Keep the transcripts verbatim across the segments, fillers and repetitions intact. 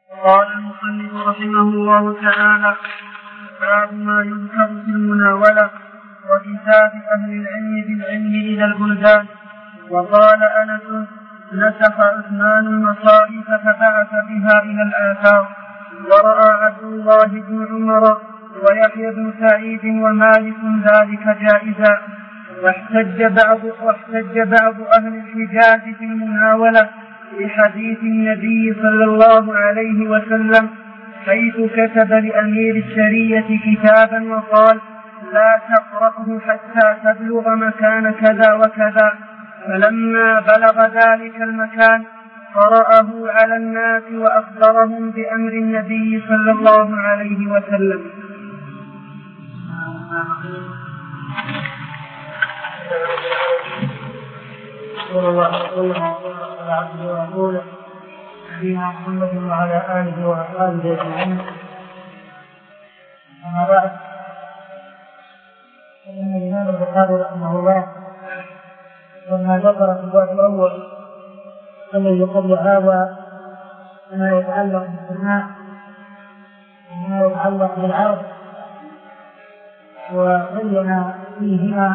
قال المصنف رحمه الله تعالى: باب ما يذكر في المناولة وكتاب أهل العلم بالعلم إلى البلدان. وقال أنس: نسخ عثمان المصائف فبعث بها إلى الآثار، ورأى عبد الله بن عمر ويحيى بن سعيد ومالك ذلك جائزا. واحتج بعض, واحتج بعض أهل الحجاز في المناولة بحديث النبي صلى الله عليه وسلم حيث كتب لأمير السرية كتابا وقال: لا تقرأه حتى تبلغ مكان كذا وكذا. فلما بلغ ذلك المكان قرأه على الناس وأخبرهم بأمر النبي صلى الله عليه وسلم. صلى الله عليه وسلم على عبده ورسوله نبينا محمد وعلى آله وأصحابه أجمعين. أما بعد، فإن الإمام البخاري رحمه الله لما ذكر في الباب الأول الذي قبل هذا ما يتعلق بالسماع وما يتعلق بالعرض، وبين فيهما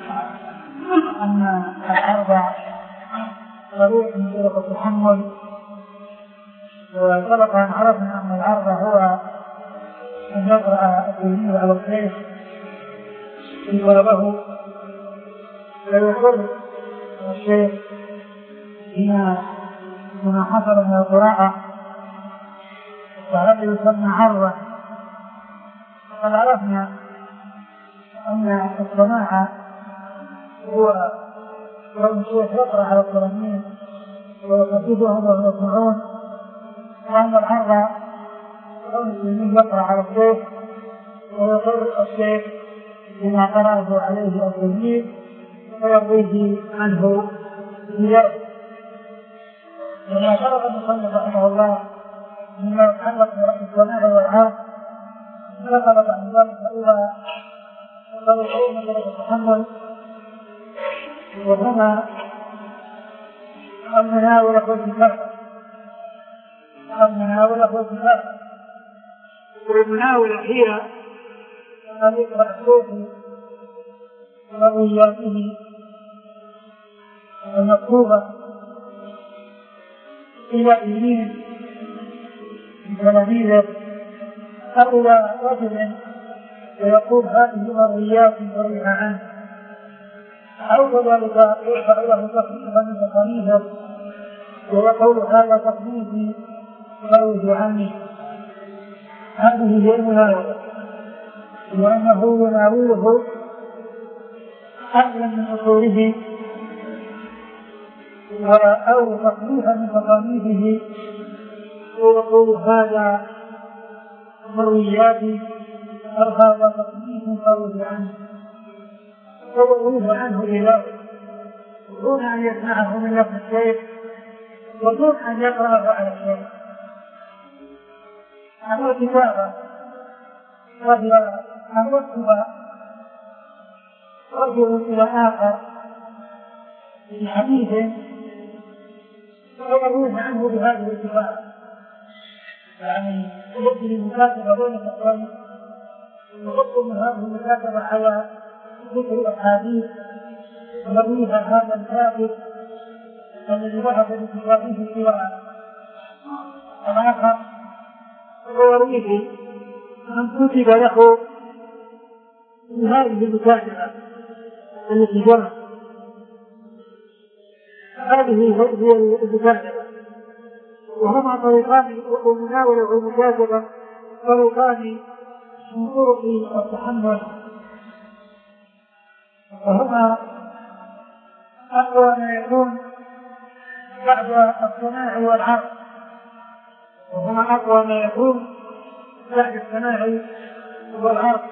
أن العرض طريق من طرق التحمل، وسبق أن عرفنا أن العرض هو أن يقرأ التلميذ على الشيخ إن طلبه ويقر الشيخ بما بما حصل من القراءة، فهذا يسمى عرض. وقد عرفنا أن السماع هو كون الشيخ يقرأ على التلاميذ ويخففهم وهم يسمعون، وأن العرض كون التلميذ يقرأ على الشيخ ويقر الشيخ بما قرأه عليه التلميذ ويرضيه عنه بيده. وما شرط المصنف رحمه الله مما يتعلق بالسماع والعرض ذكر بعد ذلك إلى طريقين من طرق التحمل، وهما المناولة والكتابة. المناولة والكتابة والمناولة هي أن يقرأ الشيخ مروياته المكتوبة إلى إلين تلاميذه أو إلى رجل ويقول هذه مرويات مروية عنه، أو كذلك يرفع له تصنيفا من تصانيفه ويقول هذا تصنيفي مروي عني. هذه هي المناولة، وأنه يناوله أهلا من أصوله أو تصنيفا من تصانيفه ويقول هذا مروياتي أو هذا تصنيف مروي عنه، ويرويه عنه إليه دون أن يسمعه من نفس الشيخ ودون أن يقرأه على الشيخ. أما الكتابة وهي أن يكتب رجل إلى آخر في حديث ويرويه عنه بهذه الكتابة، يعني يبدي المكاتبة بين الشخصين ويقوم هذه المكاتبة على ذكر الأحاديث يرويها هذا الكاتب الذي ذهب بكتابه إلى الآخر ويرويه من كتب له بهذه المكاتبة التي جرت. هذه هي المكاتبة، وهما طريقان، المناولة والمكاتبة طريقان من طرق التحمل، وهما أقوى ما يكون بعد السماع والعرض، وهما أقوى ما يكون بعد السماع والعرض.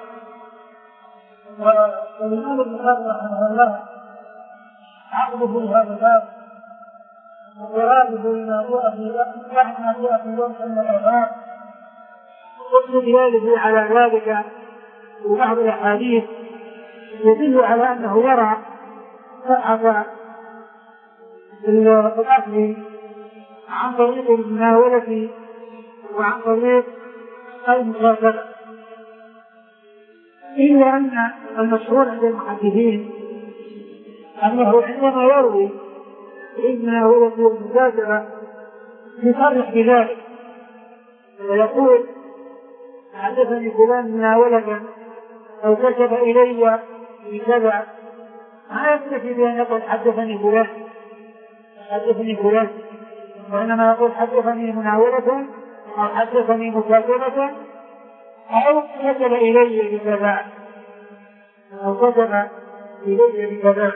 والإمام البخاري رحمه الله عقده لهذا الباب وإراده لما جاء في بعد ما جاء في يوم من الأخبار واستدلاله على ذلك وبعض الأحاديث يدل على أنه يرى صحة الأكل عن طريق المناولة وعن طريق المكاتبة، إلا أن المشهور عند المحدثين أنه عندما يروي المناولة والمكاتبة يصرح بذلك ويقول حدثني فلان مناولة أو كتب إلي بكذا، ما يكتفي بأن يقول حدثني فلان حدثني فلان وإنما يقول حدثني مناولة أو حدثني مكاتبة أو كتب إلي بكذا أو كتب إلي بكذا.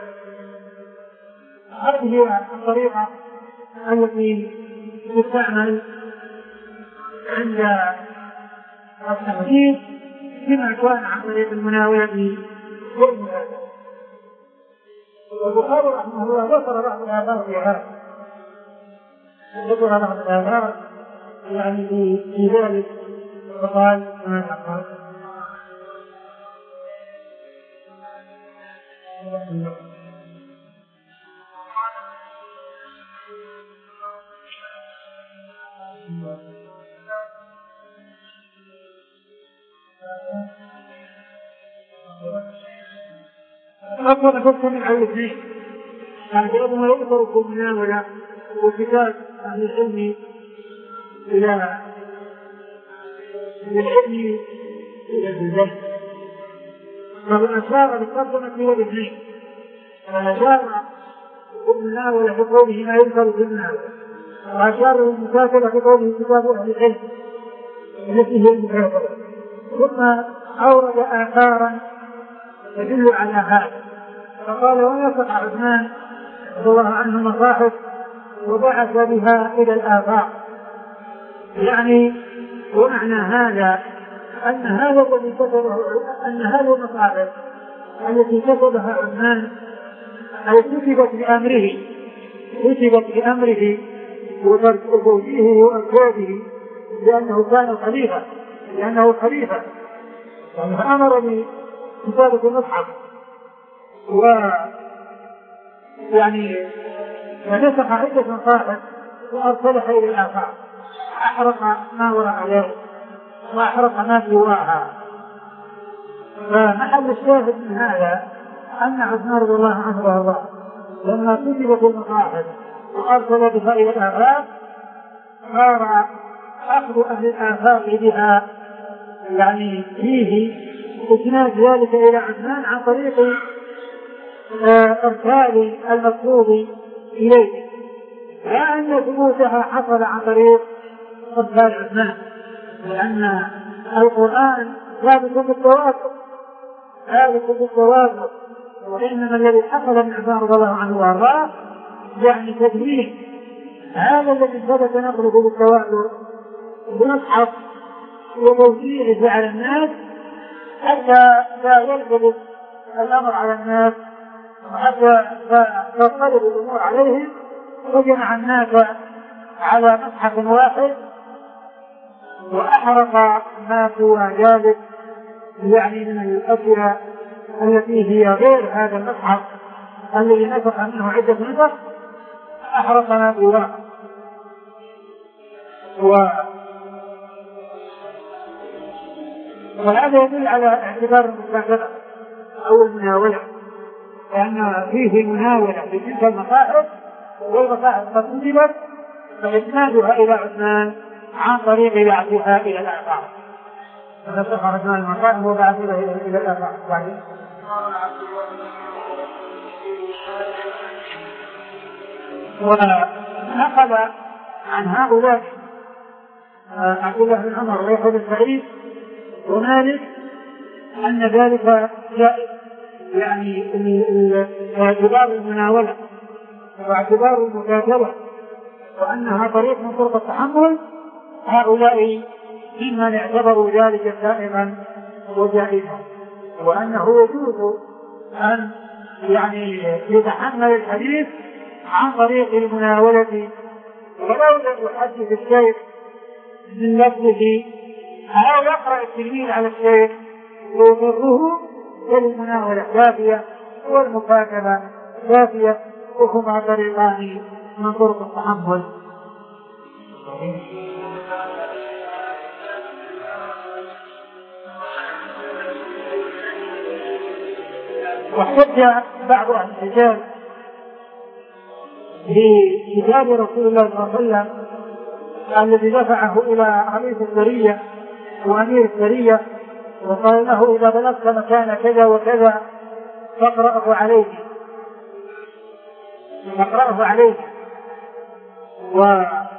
هذه هي الطريقة التي تستعمل عند التحديث بما كان عن طريق المناولة والمكاتبة. والبخاري رحمه الله ذكر بعض الآثار في هذا، ذكر بعض الآثار يعني في ذلك فقال ما تقول أكبر جزء من الاثنين يعني بأنه يؤثر في المناولة وكتاب أهل العلم إلى العلم إلى البلدان، فالأشار بالترجمة هو الاثنين، فأشار بالمناولة بقوله ما يؤثر في المناولة، وأشار بالمكاتبة بقوله كتاب أهل العلم التي هي المكاتبة، ثم أورد آثارا تدل على هذا. فقال ونسق عثمان رضي الله عنه مصاحف وبعث بها إلى الآفاق، يعني ومعنى هذا أن هذا الذي كتبه أن هذه المصاحف التي كتبها عثمان أي كتبت بأمره كتبت بأمره وتوجيهه وأكواده لأنه كان خليفة لأنه خليفة فأمر بكتابة المصحف و يعني فنسخ عدة مصاحف وأرسلها إلى الآفاق، أحرق ما وراء ذلك وأحرق ما سواها. فمحل الشاهد من هذا أن عثمان رضي الله عنه وارضاه لما كتبت المصاحف وأرسل بها إلى الآفاق صار أخذ أهل الآفاق بها يعني فيه إسناد ذلك إلى عثمان عن طريق إرسال المطلوب إليه، لا أن ثبوتها حصل عن طريق إرسال عثمان، لأن القرآن ثابت بالتواتر ثابت بالتواتر وإنما الذي حصل من عثمان رضي الله عنه وارضاه يعني تدليل هذا الذي ثبت نقله بالتواتر بمصحف وتوزيعه على الناس حتى لا يلتبس الأمر على الناس وحتى تضطرب الأمور عليهم، وجمع الناس على مصحف واحد وأحرق ما سوى ذلك يعني من الأشياء التي هي غير هذا المصحف الذي نسخ منه عدة نسخ، أحرق ما سواه. وهذا يدل على اعتبار المكاتبة أو المناولة، لأن فيه مناولة في تلك المصاحف والمصاحف قد كتبت فإسنادها إلى عثمان عن طريق بعثها إلى الآفاق، فنسخ عثمان المصاحف وبعثها إلى الآفاق. ونقل عن هؤلاء عبد الله بن عمر ويحيى بن سعيد ومالك أن ذلك جائز، يعني اعتبار المناولة واعتبار المكاتبة وأنها طريق من طرق التحمل، هؤلاء ممن اعتبروا ذلك سائغا وجائزا، وأنه يجوز أن يعني يتحمل الحديث عن طريق المناولة ولو لم يحدث الشيخ من لفظه أو يقرأ التلميذ على الشيخ ويضره، والمناولة كافية والمكاتبة كافية، وهما طريقان من طرق التحمل. واحتج بعض أهل الحجاز بكتاب رسول الله صلى الله عليه وسلم الذي دفعه إلى رئيس السرية وأمير السرية وقال له إذا بلغت مكان كذا وكذا فاقرأه عليه فاقرأه عليه ومحل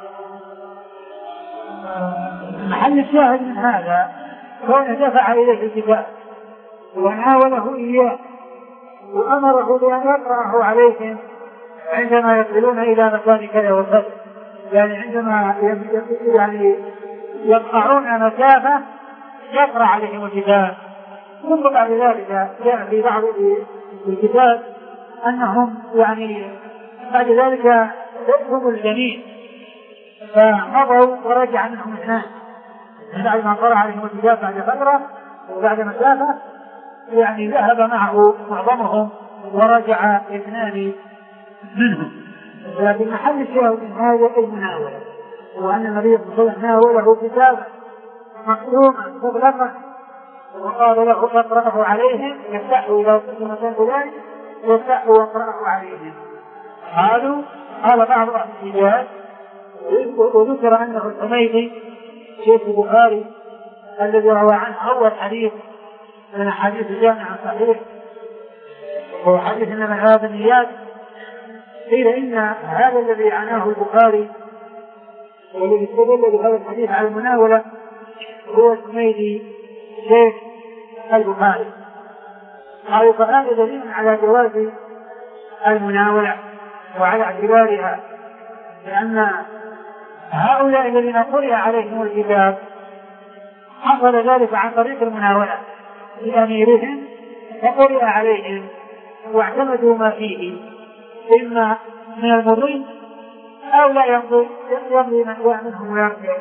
الشاهد من هذا كون دفع إليه الكتاب وناوله إياه وأمره بأن يقرأه عليهم عندما يصلون إلى مكان كذا وكذا، يعني عندما يعني يقطعون مسافة يقرأ عليهم الكتاب. ثم بعد ذلك جاء في بعض الكتاب أنهم يعني بعد ذلك ذهبوا الجميع فمضوا ورجع منهم اثنان بعد ما قرأ عليهم الكتاب بعد فترة وبعد مسافة، يعني ذهب معه معظمهم ورجع اثنان منهم. لكن محل الشاهد من هذا المناولة وأن النبي صلى الله عليه وسلم ناوله كتابا مكتوما مغلقا وقال له اقرأه عليهم يفتحه إلى مكان فلان يفتحه واقرأه عليهم. قالوا قال بعض أهل الحجاز وذكر أنه الحميدي شيخ البخاري الذي روى عنه أول حديث من حديث الجامع الصحيح وهو حديث إنما الأعمال بالنيات، قيل إن هذا الذي عناه البخاري والذي استدل بهذا الحديث على المناولة هو الحميدي شيخ البخاري. قالوا فهذا دليل على جواز المناولة وعلى اعتبارها، لأن هؤلاء الذين قرئ عليهم الكتاب حصل ذلك عن طريق المناولة لأميرهم فقرئ عليهم واعتمدوا ما فيه إما من المضي أو لا يمضي يمضي من هو منهم ويرجع.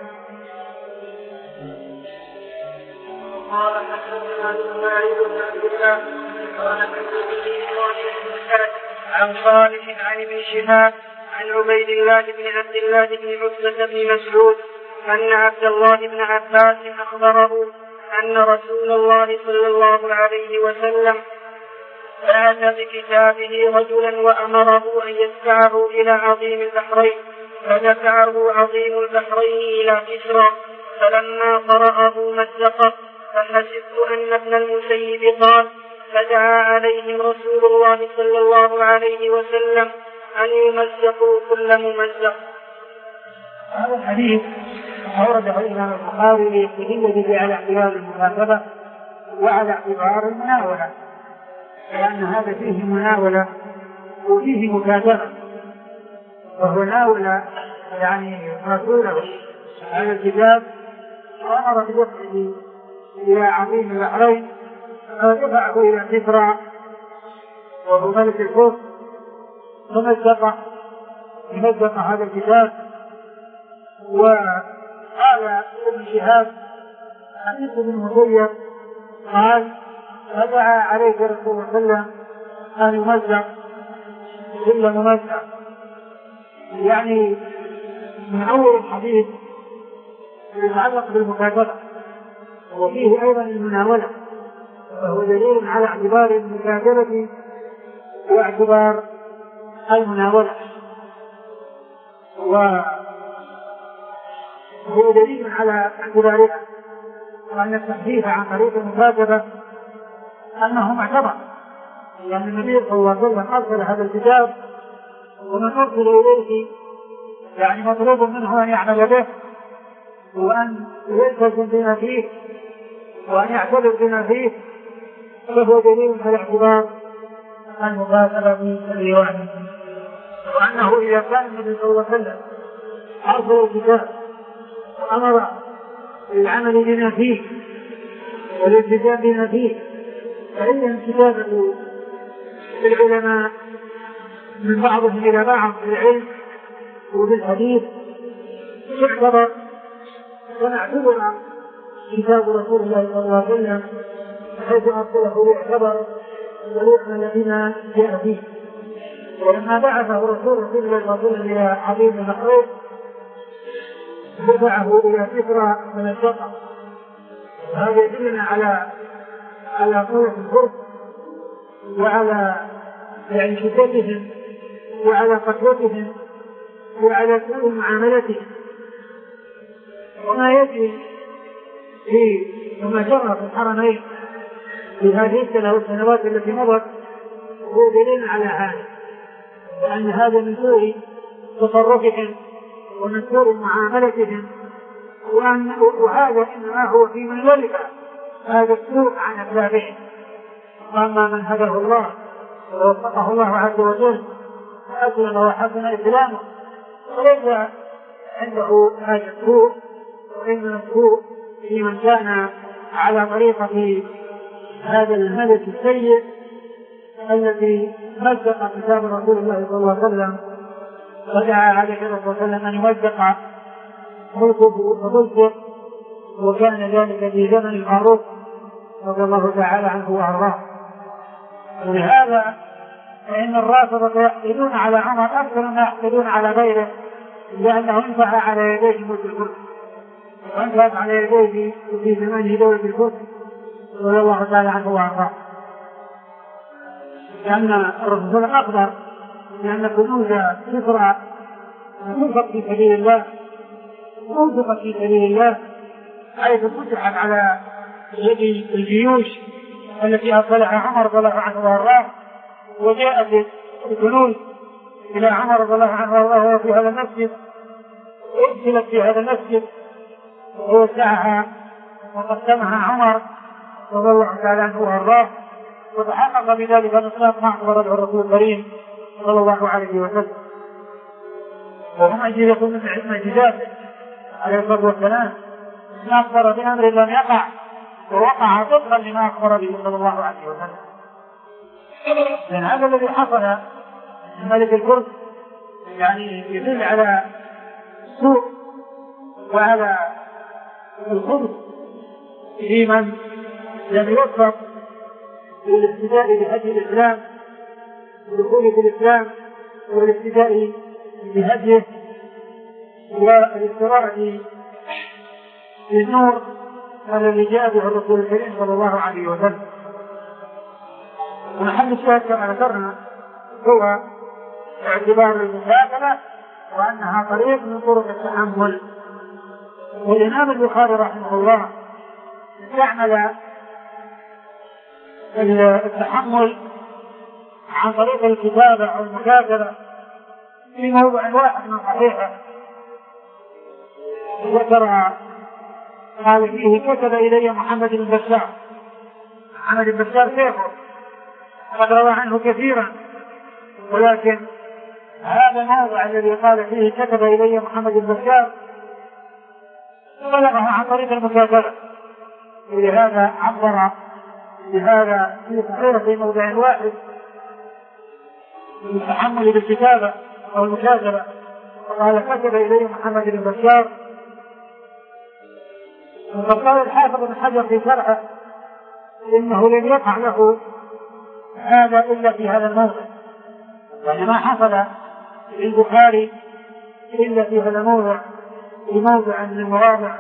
قال حدثنا اسماعيل بن عبد الله قال حدثني عن صالح عن ابن شهاب عن عبيد الله بن عبد الله بن عتبة بن مسعود أن عبد الله بن عباس أخبره أن رسول الله صلى الله عليه وسلم بعث بكتابه رجلا وأمره أن يدفعه إلى عظيم البحرين، فدفعه عظيم البحرين إلى كسرى، فلما قرأه مزقه، فحسبت أن ابن المسيب قال: فدعا عليهم رسول الله صلى الله عليه وسلم أن يمزقوا كل ممزق. هذا الحديث أورده الإمام البخاري ليستدل به على اعتبار المكاتبة وعلى اعتبار المناولة، لأن هذا فيه مناولة وفيه مكاتبة، وهو ناول يعني رسوله على الكتاب وأمر بدفعه إلى عظيم البحرين فدفعه إلى كسرى وهو ملك الكفر، فمزق مزق هذا الكتاب. وقال ابن شهاب حديث ابن مسيب قال: فدعا عليه رسول الله صلى الله عليه وسلم أن يمزق كل ممزق، يعني من أول الحديث يتعلق بالمكاتبة وفيه أيضا المناولة، فهو دليل على اعتبار المكاتبة واعتبار المناولة، وهو دليل على اعتبارها، وأن التحديث عن طريق المكاتبة أنه معتبر، لأن النبي صلى الله عليه وسلم أرسل هذا الكتاب ومن أرسل إليه يعني مطلوب منه أن يعمل به وأن يلتزم بما فيه وأن يعتبر بما فيه، فهو دليل على اعتبار المكاتبة بالرواية، وأنه إذا كان النبي صلى الله عليه وسلم أرسل الكتاب وأمر بالعمل بما فيه والالتزام بما فيه، فإن الكتابة للعلماء من بعضهم إلى بعض في العلم وفي الحديث يعتبر ونعتبر كتاب رسول الله صلى الله عليه وسلم حيث أرسله يعتبر وليس الذين جاء فيه. ولما بعثه رسول الله صلى الله عليه وسلم إلى عظيم البحرين دفعه إلى كسرى من الشطر، هذا يدلنا على على قوة الفرق وعلى يعني شدتهم وعلى قسوتهم وعلى سوء معاملتهم. وما يجري في وما جرى في الحرمين في هذه السنة والسنوات التي مضت هو دليل على هذا، وأن هذا من سوء تصرفهم ومن سوء معاملتهم، وأن وهذا إنما هو في من ولف هذا السوء عن أسبابهم. وأما من هداه الله ووفقه الله عز وجل وأسلم وحسن إسلامه فليس عنده هذا السوء، وإنما السوء في من كان على طريقة هذا الملك السيء الذي مزق كتاب رسول الله صلى الله عليه وسلم، ودعا عليه الصلاة والسلام أن يمزق ملكه وملكه، وكان ذلك في زمن الفاروق رضي الله تعالى عنه وأرضاه. ولهذا فإن الرافضة يحقدون على عمر أكثر ما يحقدون على غيره، لأنه انفع على يديه ملك الكفر، وانفع على يديه في زمانه دولة الكفر رضي الله تعالى عنه وأرضاه. لأن الرسول أخبر لأن كنوز كسرى تنفق في سبيل الله تنفق في سبيل الله حيث فتحت على يد الجيوش التي أطلعها عمر رضي الله عنه وأرضاه، وجاءت الكنوز إلى عمر رضي الله عنه وأرضاه في هذا المسجد، أرسلت في هذا المسجد ووسعها وقسمها عمر رضي الله تعالى عنه وأرضاه، وتحقق بذلك الإسلام مع أخبر الرسول الكريم صلى الله عليه وسلم. وهم أجهزة من معجزاته عليه الصلاة والسلام، ما أخبر بأمر لم يقع ووقع صدقا لما أخبر به صلى الله عليه وسلم. لأن هذا الذي حصل من ملك الفرس يعني يدل على سوء وعلى الخبث في من لم يوفق بالاقتداء بهدي الإسلام والدخول في الإسلام والاقتداء بهديه والاستراء بالنور الذي جاء به الرسول الكريم صلى الله عليه وسلم. ونحن الشاهد كما ذكرنا هو اعتبار المساكنة وأنها طريق من طرق التحمل. والإمام البخاري رحمه الله استعمل التحمل عن طريق الكتابة أو المكاتبة في موضع واحد من صحيحه، ذكر قال فيه كتب إلي محمد بن بشار. محمد بن بشار شيخه قد روى عنه كثيرا، ولكن هذا الموضع الذي قال فيه كتب إلي محمد بن بشار بلغه عن طريق المكاتبة، ولهذا عبر بهذا في صحيح في موضع واحد التحمل بالكتابة أو المكاتبة، وقال كتب إلي محمد بن بشار. وقد قال الحافظ بن حجر في شرحه إنه لم يقع له هذا إلا في هذا الموضع، يعني ما حصل للبخاري إلا في هذا الموضع، في موضع من المواضع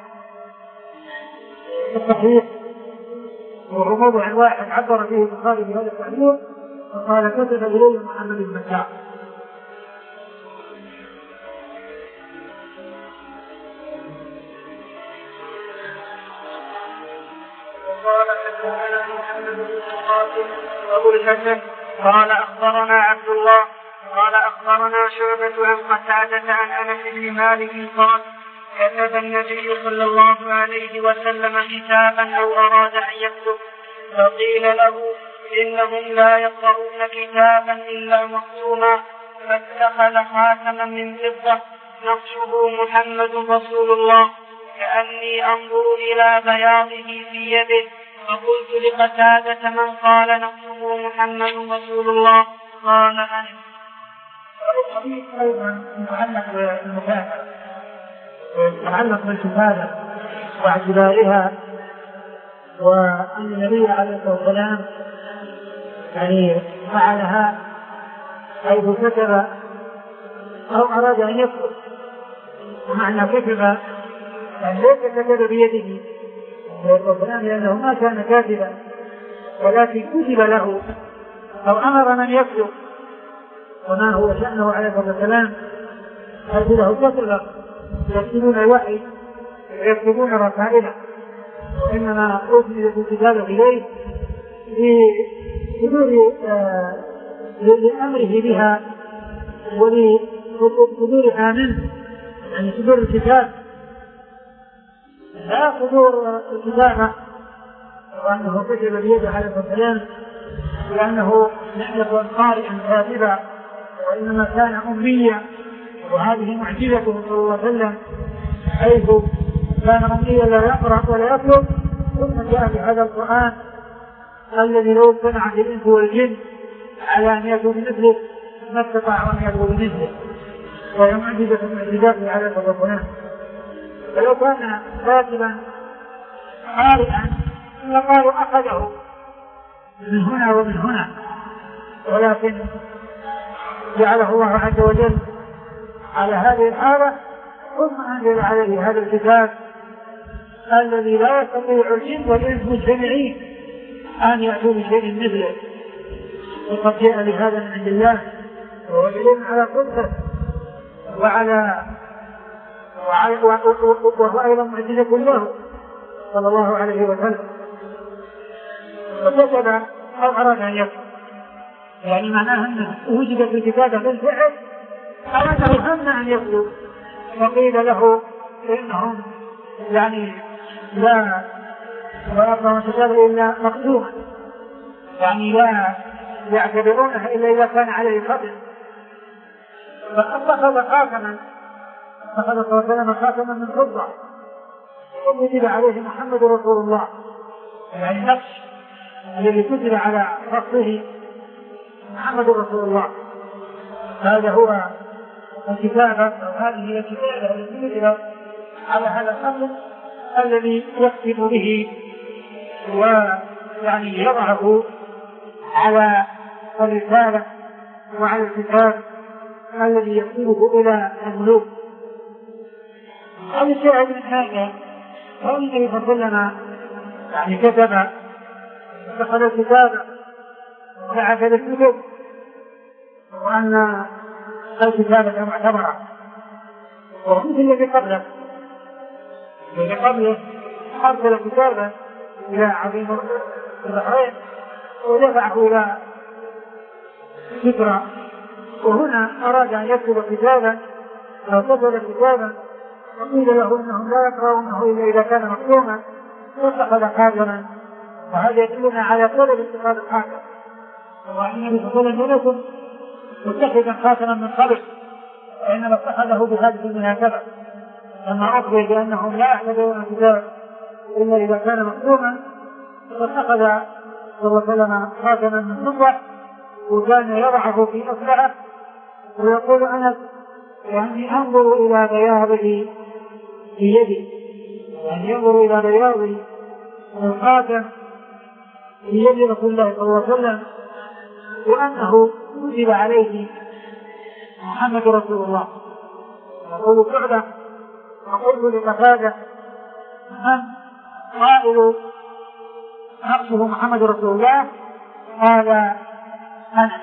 الصحيح، وهو موضع واحد عبر فيه البخاري بهذا التعبير وقال كتب إليه محمد بن بشار. قال حدثنا محمد بن القاسم أبو الحسن قال أخبرنا عبد الله قال أخبرنا شعبة عن قتادة عن أنس بن مالك قال كتب النبي صلى الله عليه وسلم كتابا أو أراد أن يكتب فقيل له إنهم لا يقرؤون كتابا إلا مختوما فاتخذ خاتما من فضة نقشه محمد رسول الله كأني أنظر إلى بياضه في يده، فقلت لقتادة من قال نقشه محمد رسول الله؟ قال أنس. الحديث أيضا متعلق بالمكاتبة متعلق بالكتابة واعتبارها، وأن النبي عليه الصلاة والسلام يعني فعلها حيث كتب أو أراد أن يكتب، ومعنى كتب يعني ليس كتب بيده والسلام لأنه ما كان كاتبا، ولكن كتب له أو أمر من يكتب، وما هو شأنه عليه الصلاة والسلام حيث له كتبة يكتبون الوحي ويكتبون رسائله، إنما أوتيت الكتابة إليه لأمره بها ولصدورها منه، يعني صدور الكتاب لا صدور الكتابة وأنه كتب بيده عليه الصلاة والسلام لأنه لم يكن قارئا كاتبا، وإنما كان أميا، وهذه معجزته صلى الله عليه وسلم حيث كان أميا لا يقرأ ولا يكتب، ثم جاء بهذا القرآن الذي لو اجتمعت الإنس والجن على أن يأتوا بمثله ما استطاعوا أن يأتوا بمثله، وهي معجزة معجزاته عليه الصلاة والسلام. فلو كان كاتبا قارئا لقالوا أخذه من هنا ومن هنا، ولكن جعله الله عز وجل على هذه الحالة، ثم أنزل عليه هذا الكتاب الذي لا يستطيع الجن والإنس مجتمعين أن يأتوا بشيء مثله، وقد جاء لهذا من عند الله، وهو دليل على قدرته وعلى وهو أيضا معجزة له صلى الله عليه وسلم. وكتب أو أراد أن يكتب، يعني معناه أنه وجد في الكتابة بالفعل أو أنه هم أن يكتب، فقيل له إنهم يعني لا يقرأون الكتابة إلا مكتوبا، يعني لا يعتبرونها إلا إذا كان عليه خطأ، فأخذ خاتما أخذ صلى الله عليه وسلم خاتما من فضة وكتب عليه محمد رسول الله، يعني النقش الذي كتب على رأسه محمد رسول الله. هذا هو الكتابة، أو هذه هي الكتابة التي كتب على هذا الخاتم الذي يكتب به ويعني يضعه على الرسالة وعلى الكتاب الذي يكتبه إلى الملوك. هذا الشاهد من هذا هو الذي فضلنا يعني كتب اتخذ الكتابة وبعث الكتب، وأن الكتابة معتبرة، ومثل الذي قبله الذي قبله أرسل كتابا إلى عظيم البحرين ودفعه إلى كسرى، وهنا أراد أن يكتب كتابا أو كتب كتابا وقيل له إنهم لا يقرأونه إلا إذا كان مكتوما، واتخذ خاتما، وهذا يدلنا على طلب اتخاذ الخاتم، وأن النبي صلى الله عليه وسلم متخذا خاتما من قبل، وإنما اتخذه بهذه المناسبة لما أخبر بأنهم لا يعتبرون الكتاب إلا إذا كان مكتوما، فاتخذ صلى الله عليه وسلم خاتما من فضة وكان يضعه في أصبعه ويقول أنا يعني أنظر إلى بياضه في يدي، يعني ينظر إلى بياض الخاتم في يد رسول الله صلى الله عليه وسلم، وأنه كتب عليه محمد رسول الله. يقول سعدة وقلت لقتادة من قائل نقصه محمد رسول الله؟ قال أنا.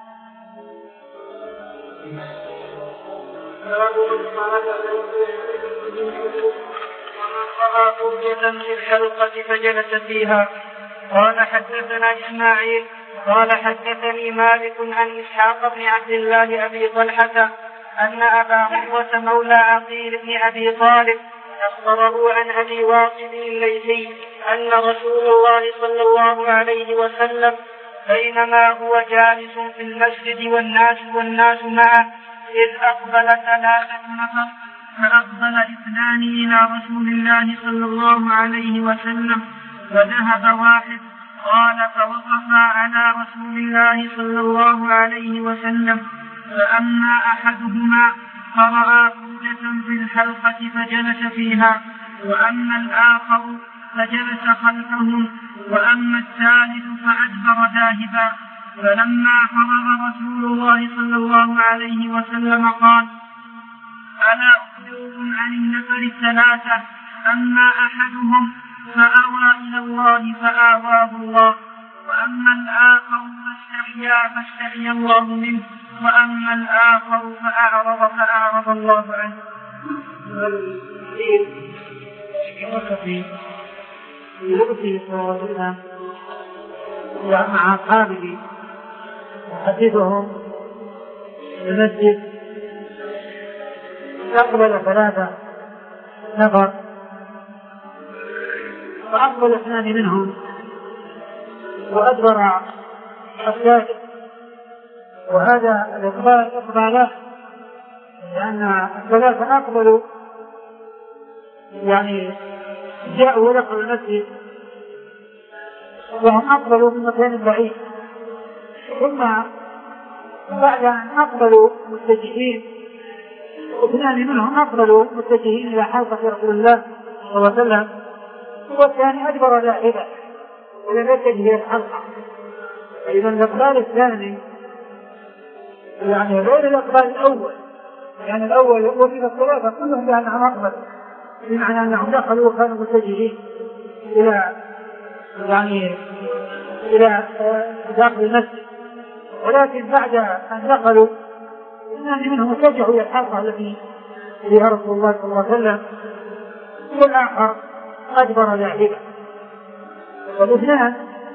ومن رأى فرجة في الحلقة فجلس فيها. قال حدثنا إسماعيل قال حدثني مالك عن إسحاق بن عبد الله أبي طلحة أن أبا هريرة مولى عقيل بن أبي طالب أخبره عن أبي واقد الليثي أن رسول الله صلى الله عليه وسلم بينما هو جالس في المسجد والناس والناس معه إذ أقبل ثلاثة نفر، فأقبل اثنان إلى رسول الله صلى الله عليه وسلم وذهب واحد. قال فوقفا على رسول الله صلى الله عليه وسلم، فأما أحدهما فرأى فرجة في الحلقة فجلس فيها، وأما الآخر فجلس خلفهم، وأما الثالث فأدبر ذاهبا. فلما فرغ رسول الله صلى الله عليه وسلم قال: ألا أخبركم عن النفر الثلاثة؟ أما أحدهم فأوى إلى الله فآواه الله، وأما الآخر فاستحيا فاستحيا الله منه، وأما الآخر فأعرض فأعرض الله عنه. في لبسه صلى الله عليه وسلم مع أصحابه يحدثهم المسجد أقبل ثلاثة نفر فأقبل اثنان منهم وأدبر الثالث، وهذا الإقبال إقباله لأن الثلاثة أقبلوا يعني جاءوا ودخلوا المسجد وهم أقبلوا من مكان بعيد، ثم بعد أن أقبلوا متجهين اثنان منهم أقبلوا متجهين إلى حلقة رسول الله صلى الله عليه وسلم، والثاني أدبر لاحبا ولم يتجه إلى الحلقة. إذا الإقبال الثاني يعني غير الإقبال الأول، يعني الأول وفي الثلاثة كلهم بأنهم أقبلوا، بمعنى أنهم دخلوا وكانوا متجهين إلى يعني إلى داخل المسجد، ولكن بعد أن دخلوا اثنان منهم اتجهوا إلى الحلقة التي فيها رسول الله صلى الله عليه وسلم، والآخر أدبر لاحبا. والاثنان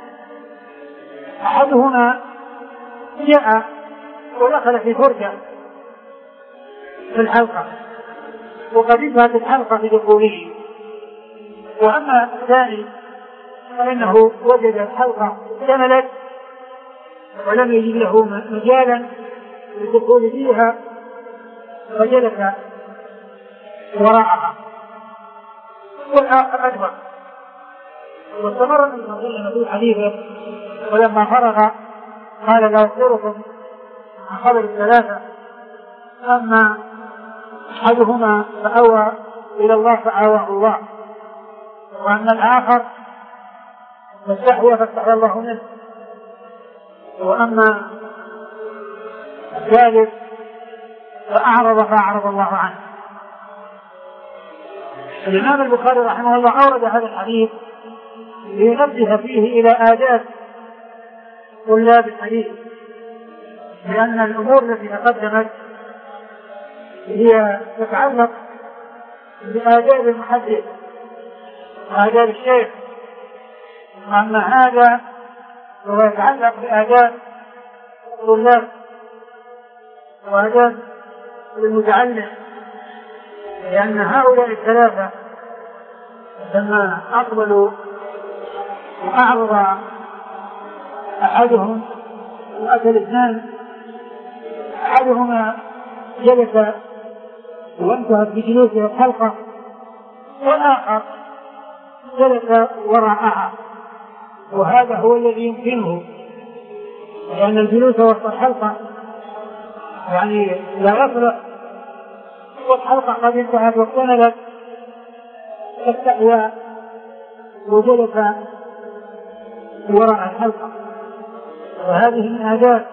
أحدهما جاء ودخل في فرجة في الحلقة وقد انتهت الحلقة في دخوله، وأما الثاني فإنه وجد الحلقة اكتملت ولم يجد له مجالا للدخول فيها فجلس وراءها، والآخر أدبر. واستمر النبي صلى الله عليه وسلم في حديثه ولما فرغ قال: لا أخبركم عن خبر الثلاثة، أما أحدهما فأوى إلى الله فآواه الله، وأما الآخر فاستحيا فاستحيا الله منه، وأما الثالث فأعرض فأعرض الله عنه. الإمام البخاري رحمه الله أورد هذا الحديث لينبه فيه إلى آداب طلاب الحديث، لأن الأمور التي تقدمت هي تتعلق بآداب المحدث وآداب الشيخ، وأما هذا هو يتعلق بآداب الطلاب وآداب المتعلم، لأن هؤلاء الثلاثة لما أقبلوا وأعرض أحدهم وأتى الاثنان، أحدهما جلس وانتهت بجلوسه الحلقة، والآخر جلس وراءها، وهذا هو الذي يمكنه، لأن الجلوس وسط الحلقة يعني لا يصلح، والحلقة قد انتهت واكتملت فاستحيا وجلس وراء الحلقة، وهذه من آداب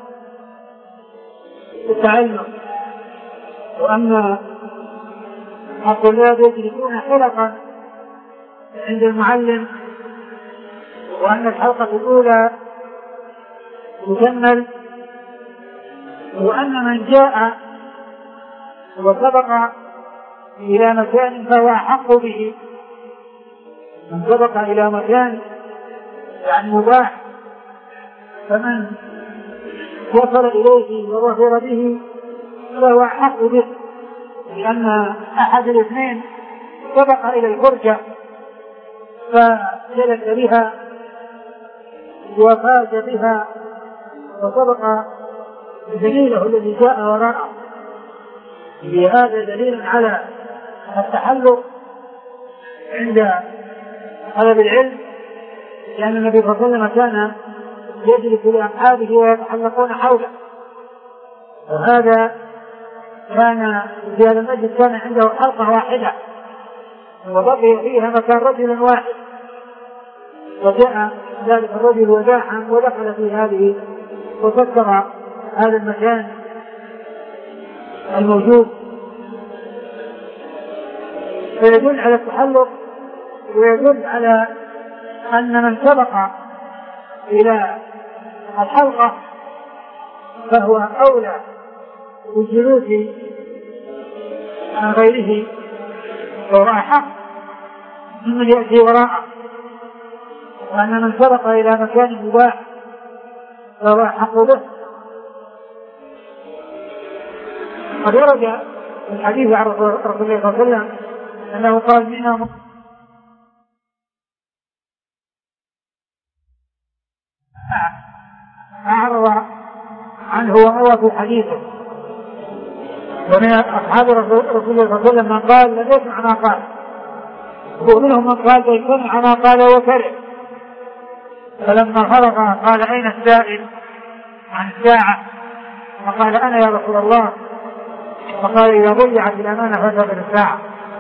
التعلم. وأما الطلاب يجلسون حلقا عند المعلم، وأن الحلقة الأولى تكمل، وأن من جاء وسبق إلى مكان فهو أحق به، من سبق إلى مكان يعني مباح، فمن وصل إليه وظهر به فهو أحق به، لأن أحد الاثنين سبق إلى الفرجة فجلس بها وفاز بها وسبق دليله الذي جاء وراءه. هذا دليل على التحلق عند طلب العلم، لأن النبي صلى الله عليه وسلم كان يجلس لأصحابه ويتحلقون حوله، وهذا كان في هذا المجلس كان عنده حلقة واحدة وبقي فيها مكان رجل واحد، وجاء ذلك الرجل وزاحم ودخل في هذه وسكر هذا المكان الموجود، فيدل على التحلق ويدل على أن من سبق إلى الحلقة فهو أولى بالجلوس عن غيره وراء حق ممن يأتي وراءه، وأن من سبق إلى مكان مباح فهو حق به. قد ورد في الحديث عن رسول الله صلى الله عليه وسلم أنه قال منا أعرض عنه وهو في حديثه، ومن أصحاب رسول الله صلى الله عليه وسلم من قال لم يسمع ما قال، ومنهم من قال بل سمع ما قال وكره. فلما فرغ قال أين السائل عن الساعة؟ فقال أنا يا رسول الله. فقال إذا ضيعت الأمانة فانتظر الساعة.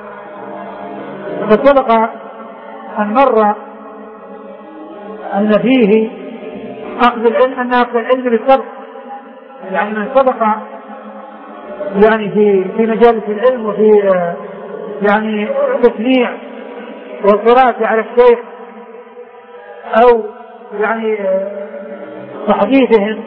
وقد سبق أن مر أن فيه أخذ العلم أن أخذ العلم بالسبق، يعني من سبق يعني في في مجالس العلم وفي يعني تسميع والقراءة على الشيخ أو يعني تحديثهم،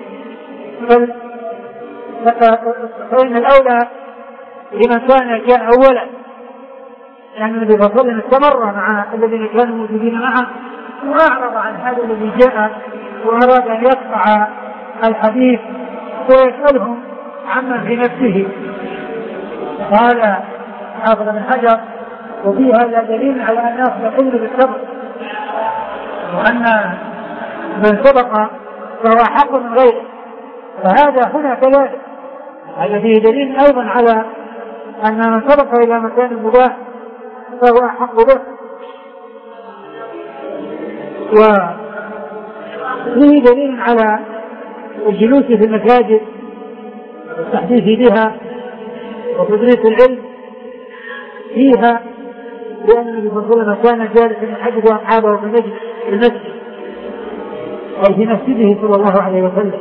فإن الأولى لمن كان جاء أولا، يعني النبي صلى الله عليه وسلم استمر مع الذين كانوا موجودين معه وأعرض عن هذا الذي جاء وأراد أن يقطع الحديث ويسألهم عما في نفسه. قال حافظ بن حجر وفي هذا دليل على أن يأخذ العلم بالصبر، وأن من سبق فهو حق من غيره، فهذا هنا كذلك. هذا فيه دليل أيضا على أن من سبق إلى مكان مباح فهو حق به. وفيه دليل على الجلوس في المساجد والتحديث بها وتدريس العلم فيها، لأن النبي صلى الله عليه وسلم كان جالسا يحدث أصحابه في المسجد أي في مسجده صلى الله عليه وسلم.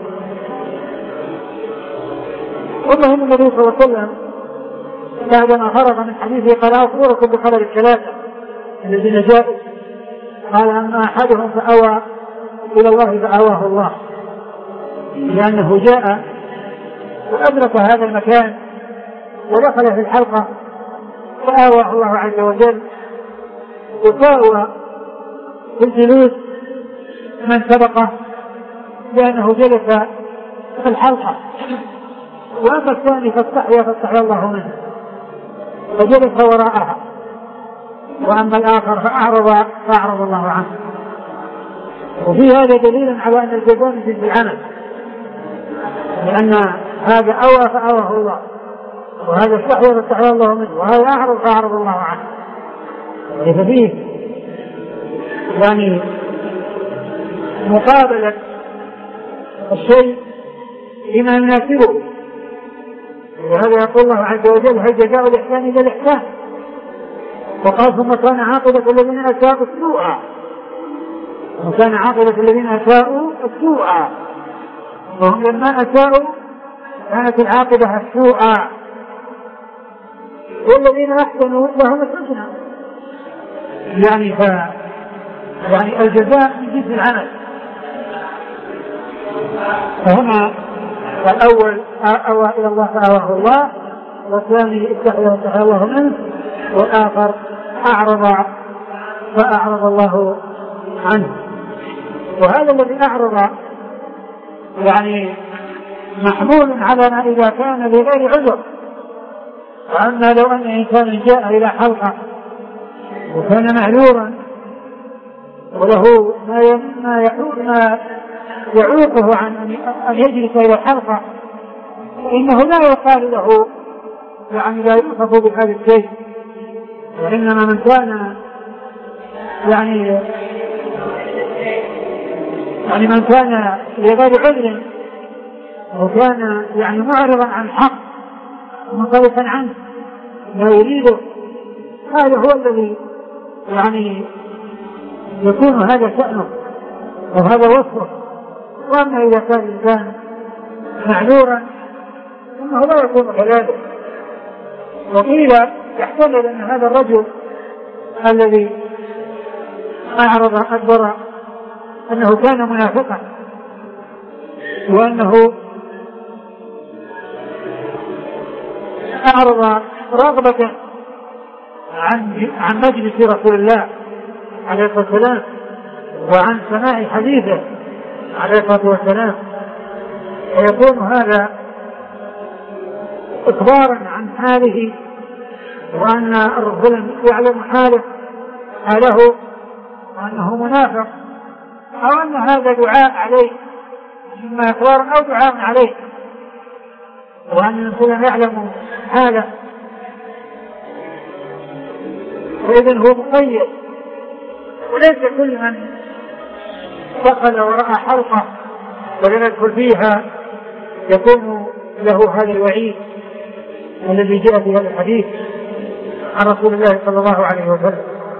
ثم النبي صلى الله عليه وسلم بعدما فرغ من حديثه قال أخبركم بخبر الثلاثة الذين جاءوا، قال أما أحدهم فأوى إلى الله فأواه الله، لأنه جاء وأدرك هذا المكان ودخل في الحلقة فآواه الله عز وجل، وساوى في الجلوس من سبقه لأنه جلس في الحلقة. وأما الثاني فاستحيا فاستحيا الله منه فجلس وراءها، وأما الآخر فأعرض فأعرض الله عنه. وفي هذا دليل على أن الجزاء من جنس العمل، لأن هذا أوى فأواه الله، وهذا استحيا فاستحيا الله منه، وهذا أعرض فأعرض الله عنه. ففيه يعني مقابلة الشيء بما يناسبه، وهذا يقول الله عز وجل هل جزاء الإحسان إلا الإحسان. وقال ثم كان عاقبة الذين أساءوا السوء، وكان عاقبة الذين أساءوا السوء، وهم لما أساءوا كانت العاقبة السوء، والذين أحسنوا لهم الحسنى. يعني ف يعني الجزاء من جنس العمل. فهنا الأول أوى إلى الله فأواه الله، والثاني استحيا فاستحيا الله منه، والآخر أعرض فأعرض الله عنه. وهذا الذي أعرض يعني محمول على ما إذا كان بغير عذر. وأما لو أن إنسان جاء إلى حلقة وكان معذورا وله ما يعوقه عن أن يجلس إلى الحلقة، إنه لا يقال له يعني لا يوصف بهذا الشيء، وإنما من كان يعني يعني من كان لغير عذر وكان يعني معرضا عن الحق منصرفا عنه لا يريده، هذا هو الذي يعني يكون هذا شأنه وهذا وصفه. وأما إذا كان الإنسان معذورا فإنه لا يكون كذلك. وقيل يحتمل أن هذا الرجل الذي أعرض أدبر أنه كان منافقا، وأنه أعرض رغبة عن عن مجلس رسول الله عليه الصلاة والسلام وعن سماع حديثه عليه الصلاة والسلام، ويكون هذا إخبارا عن حاله، وأن الرسول يعلم حاله حاله وأنه منافق، أو أن هذا دعاء عليه، إما إخبار أو دعاء عليه، وأن الرسول يعلم حاله، وإذن هو مقيد، وليس كل من دخل ورأى حلقة ولم يدخل فيها يكون له هذا الوعيد الذي جاء في هذا الحديث عن رسول الله صلى الله عليه وسلم.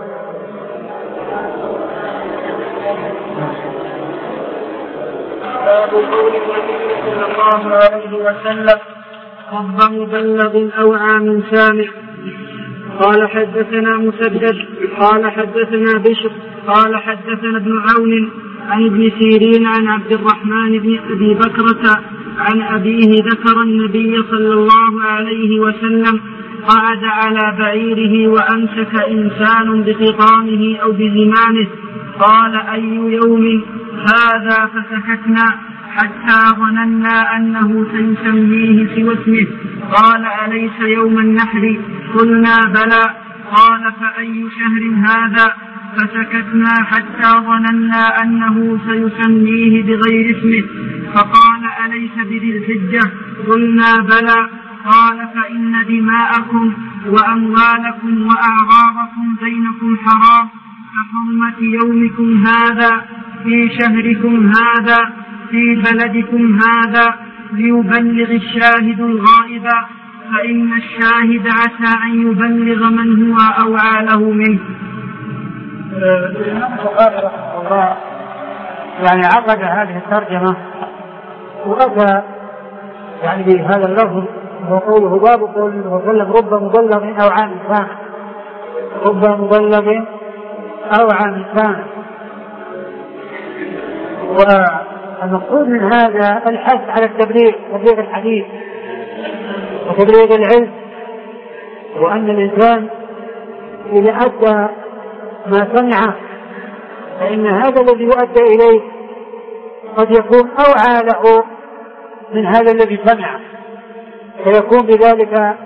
باب قول النبي صلى الله عليه وسلم رب مبلغ أو عام سامع. قال حدثنا مسدد قال حدثنا بشر قال حدثنا ابن عون عن ابن سيرين عن عبد الرحمن بن أبي بكرة عن أبيه ذكر النبي صلى الله عليه وسلم قعد على بعيره وأمسك إنسان بخطامه أو بزمامه، قال أي يوم هذا؟ فسكتنا حتى ظننا أنه سيسميه سوى اسمه. قال أليس يوم النحر؟ قلنا بلى. قال فأي شهر هذا؟ فسكتنا حتى ظننا أنه سيسميه بغير اسمه. فقال أليس بذي الحجة؟ قلنا بلى. قال فإن دماءكم وأموالكم وأعراضكم بينكم حرام كحرمة يومكم هذا في شهركم هذا في بلدكم هذا، ليبلغ الشاهد الغائب، فإن الشاهد عسى أن يبلغ من هو أوعى له منه. البخاري رحمه الله يعني عقد هذه الترجمة وأتى يعني بهذا اللفظ، وقوله باب قول النبي صلى الله عليه وسلم رب مبلغ أو عام سامع، رب مبلغ أو عام سامع. والمقصود من هذا الحث على التبليغ، تبليغ الحديث وتبليغ العلم، وأن الإنسان إذا أدى ما سمعه فإن هذا الذي يؤدى إليه قد يكون أوعى له من هذا الذي سمعه، فيكون بذلك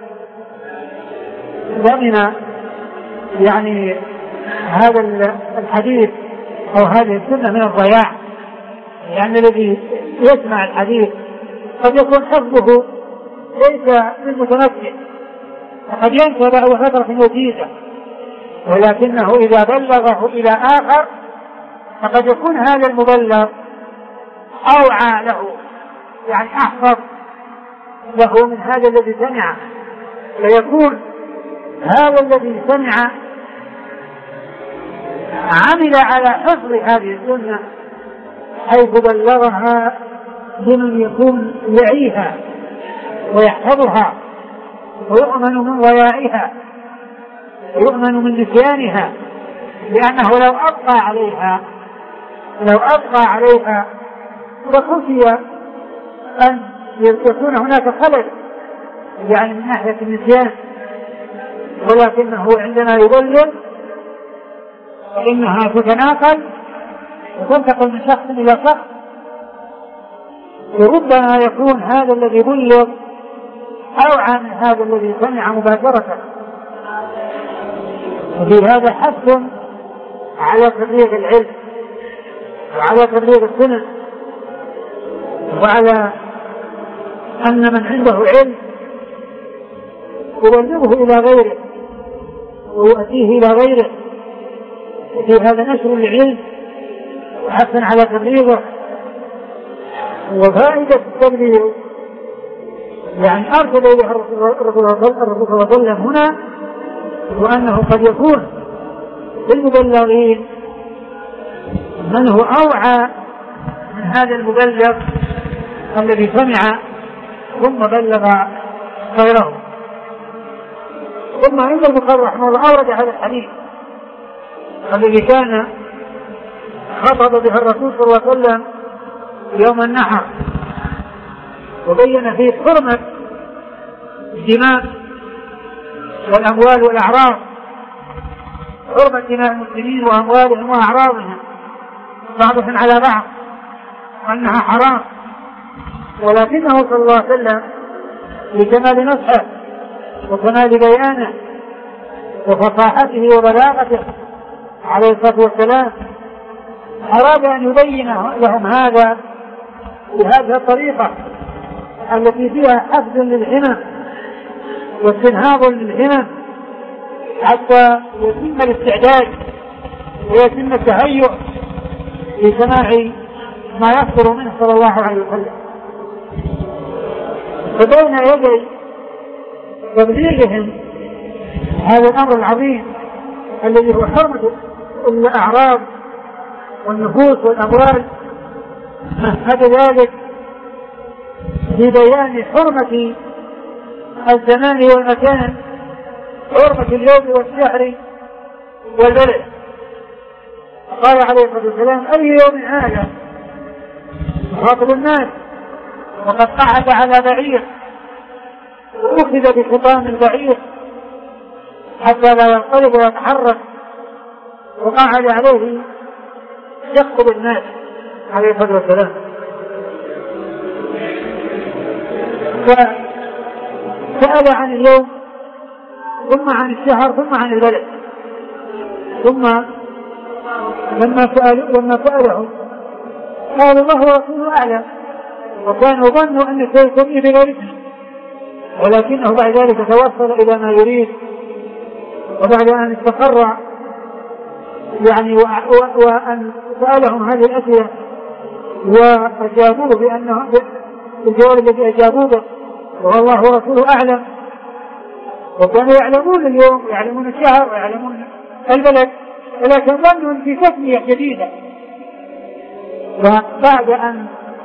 ضمن يعني هذا الحديث أو هذه السنة من الضياع، يعني الذي يسمع الحديث قد يكون حفظه ليس بالمتمكن، وقد ينسى بعد فترة وجيزة، ولكنه إذا بلغه إلى آخر فقد يكون هذا المبلغ أوعى له، يعني أحفظ له من هذا الذي سمع، فيكون هذا الذي سمع عمل على حفظ هذه السنة حيث بلغها بمن يكون يعيها ويحفظها ويؤمن من ضياعها ويؤمن من نسيانها، لأنه لو أبقى عليها لو أبقى عليها لخشي أن يكون هناك خلل يعني من ناحية النسيان، ولكنه عندما يبلغ فإنها تتناقل وتنتقل من شخص إلى شخص، وربما يكون هذا الذي بلغ أوعى من هذا الذي سمع مباشرة. وفي هذا حث على تبليغ العلم وعلى تبليغ السنة، وعلى أن من عنده علم يبلغه إلى غيره ويؤتيه إلى غيره، وفي هذا نشر العلم وحث على تبليغه. وفائدة التبليغ يعني أرسل إليه الرسول صلى الله عليه وسلم هنا، وأنه قد يكون للمبلغين من هو أوعى من هذا المبلغ الذي سمع ثم بلغ غيره. ثم عند البخاري رحمه الله أورد هذا الحديث الذي كان خطب بها الرسول صلى الله عليه وسلم يوم النحر، وبين فيه حرمة الدماء والأموال والأعراض، حرمة دماء المسلمين وأموالهم وأعراضهم بعضهم على بعض، وأنها حرام. ولكنه صلى الله عليه وسلم لكمال نصحه وكمال بيانه وفصاحته وبلاغته عليه الصلاة والسلام أراد أن يبين لهم هذا بهذه الطريقة التي فيها حفظ للهمم واستنهاض للهمم حتى يتم الاستعداد ويتم التهيؤ لسماع ما يصدر منه صلى الله عليه وسلم. فبين يدي تبليغهم هذا الأمر العظيم الذي هو حرمة الأعراض والنفوس والأموال، هذا ذلك ببيان حرمة الزمان والمكان، حرمة اليوم والشهر والبلد. قال عليه الصلاة والسلام: أي يوم هذا؟ خاطب الناس وقد قعد على بعير وأخذ بخطام البعير حتى لا ينقلب ويتحرك، وقعد عليه يخطب الناس عليه الصلاة والسلام. فسأل عن اليوم ثم عن الشهر ثم عن البلد، ثم لما سألوا لما سأله قال: الله ورسوله أعلم. وكانوا ظنوا أن سيكون بغير اسمه، ولكنه بعد ذلك توصل إلى ما يريد، وبعد أن استقر يعني وأن سألهم هذه الأسئلة وأجابوه بأنه الجواب الذي أجابوه به وهو الله ورسوله أعلم. وكانوا يعلمون اليوم ويعلمون الشهر ويعلمون البلد، ولكن ظنوا في تسمية جديدة. وبعد أن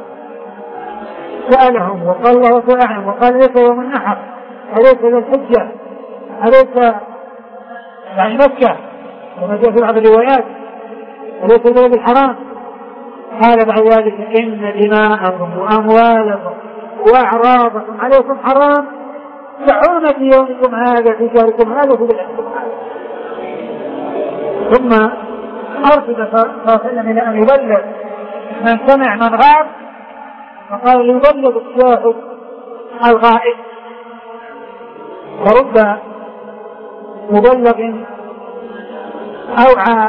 سألهم وقال الله ورسوله أعلم وقال: ليس يوم النحر، أليس ذو الحجة، أليس يعني مكة وما جاء في بعض الروايات أليس البلد الحرام؟ قال بعد ذلك: إن دماءكم وأموالكم وأعراضكم عليكم حرام كحرمة يومكم هذا في شهركم هذا في بلدكم هذا. ثم أرشد صلى الله عليه وسلم إلى أن يبلغ من سمع من غاب، فقال: يبلغ الشاهد الغائب. ورب مبلغ أوعى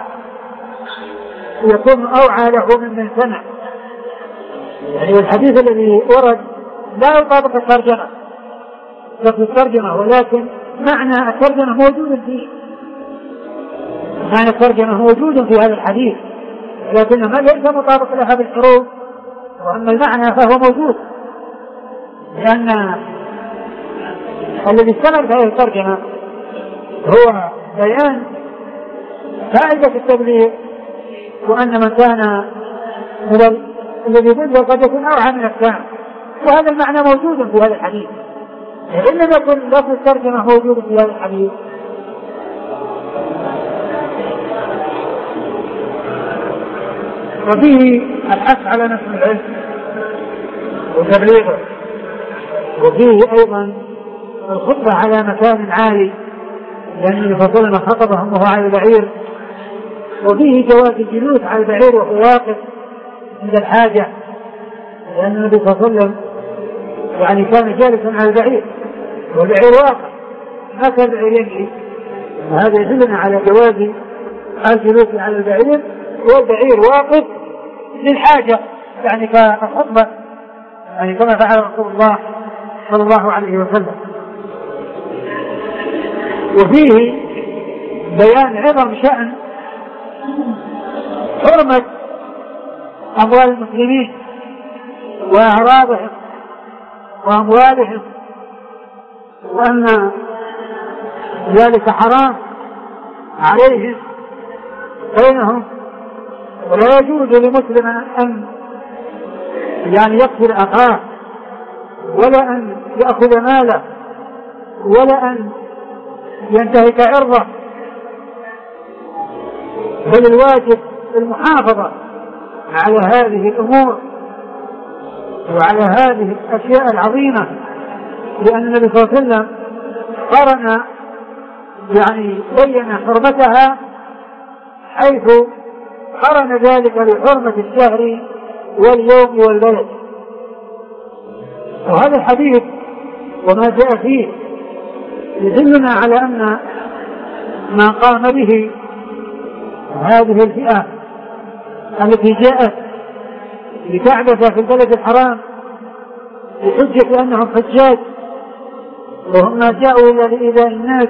يكون أوعى له ممن سمع. يعني الحديث الذي ورد لا يطابق الترجمة لفظ الترجمة، ولكن معنى الترجمة موجود فيه، معنى الترجمة موجود في هذا الحديث، لكنه ليس مطابق لها بالحروف، وأما المعنى فهو موجود، لأن الذي استمر في هذه الترجمة هو بيان فائدة التبليغ، وأن من كان الذي يبلغ قد يكون أوعى من السامع، وهذا المعنى موجود في هذا الحديث. إن لم يكن لفظ الترجمة موجود في هذا الحديث وفيه الحث على نشر العلم وتبليغه، وفيه أيضا الخطبة على مكان عالي، لأن النبي صلى الله عليه وسلم خطبهم وهو على البعير، وفيه جواز الجلوس على البعير وهو واقف عند الحاجة، لأن النبي صلى الله عليه وسلم يعني كان جالسا على البعير والبعير واقف، ما كان البعير يمشي، وهذا يدلنا على جواز الجلوس على البعير والبعير واقف للحاجة، يعني كخطبة، يعني كما فعل رسول الله صلى الله عليه وسلم. وفيه بيان عظم شأن حرمة أموال المسلمين وأعراضهم وأموالهم، وأن ذلك حرام عليهم بينهم، ولا يجوز لمسلم أن يعني يقتل أخاه، ولا أن يأخذ ماله، ولا أن ينتهك عرضه، بل الواجب المحافظة على هذه الأمور وعلى هذه الأشياء العظيمة، لأن النبي صلى الله عليه وسلم قرن يعني بين حرمتها حيث قرن ذلك بحرمة الشهر واليوم والبلد. وهذا الحديث وما جاء فيه يدلنا على أن ما قام به هذه الفئة التي جاءت لتعبث في البلد الحرام بحجة أنهم حجاج وهم ما جاءوا إلا لإيذاء الناس،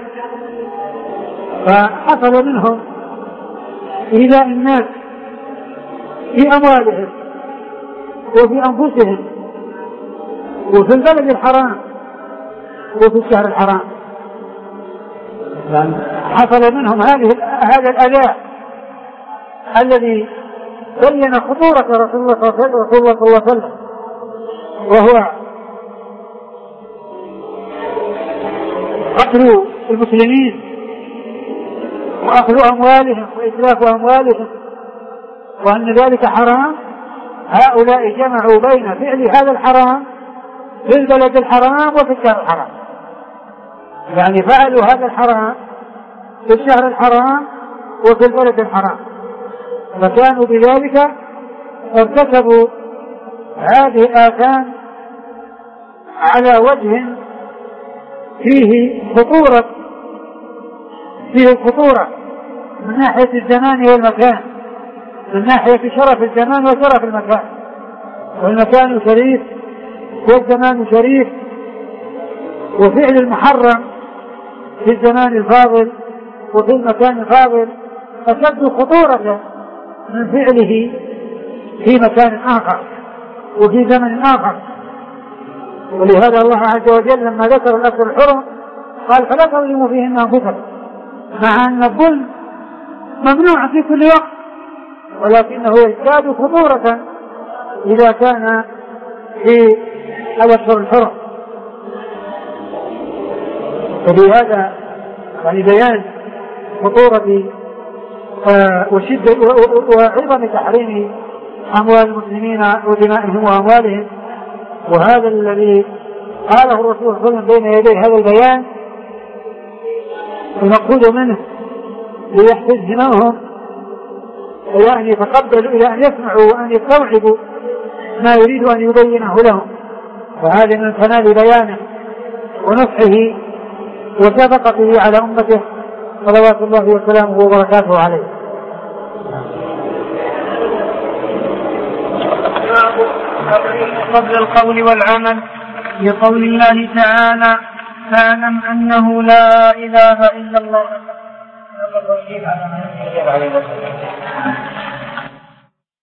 فحصل منهم إيذاء الناس في أموالهم وفي أنفسهم وفي البلد الحرام وفي الشهر الحرام، حصل منهم هذه هذا الأذى الذي بين خطورة رسول الله صلى الله عليه وسلم، وهو قتل المسلمين وأخذ أموالهم وإتلاف أموالهم، وأن ذلك حرام. هؤلاء جمعوا بين فعل هذا الحرام في البلد الحرام وفي الشهر الحرام، يعني فعلوا هذا الحرام في الشهر الحرام وفي البلد الحرام، فكانوا بذلك ارتكبوا هذه الآثام على وجه فيه خطورة فيه الخطورة من ناحية الزمان والمكان، من ناحية شرف الزمان وشرف المكان، والمكان شريف والزمان شريف، وفعل المحرم في الزمان الفاضل وفي المكان الفاضل أشد خطورة من فعله في مكان آخر وفي زمن آخر. ولهذا الله عز وجل لما ذكر الأشهر الحرم قال فلا تظلموا فيهن أنفسكم، مع أن الظلم ممنوع في كل وقت، ولكنه يزداد خطورة إذا كان في الأشهر الحرم. فلهذا يعني بيان خطورة وشدة وعظم تحريم أموال المسلمين ودمائهم وأموالهم، وهذا الذي قاله الرسول صلى الله عليه وسلم بين يدي هذا البيان ونقول منه ليحفز هممهم إلى أن يتقبلوا إلى أن يسمعوا وأن يستوعبوا ما يريد أن يبينه لهم، وهذا من كمال بيانه ونصحه وشفقته على أمته صلوات الله وسلامه وبركاته عليه. قبل القول والعمل لقول الله تعالى فاعلم أنه لا إله إلا الله.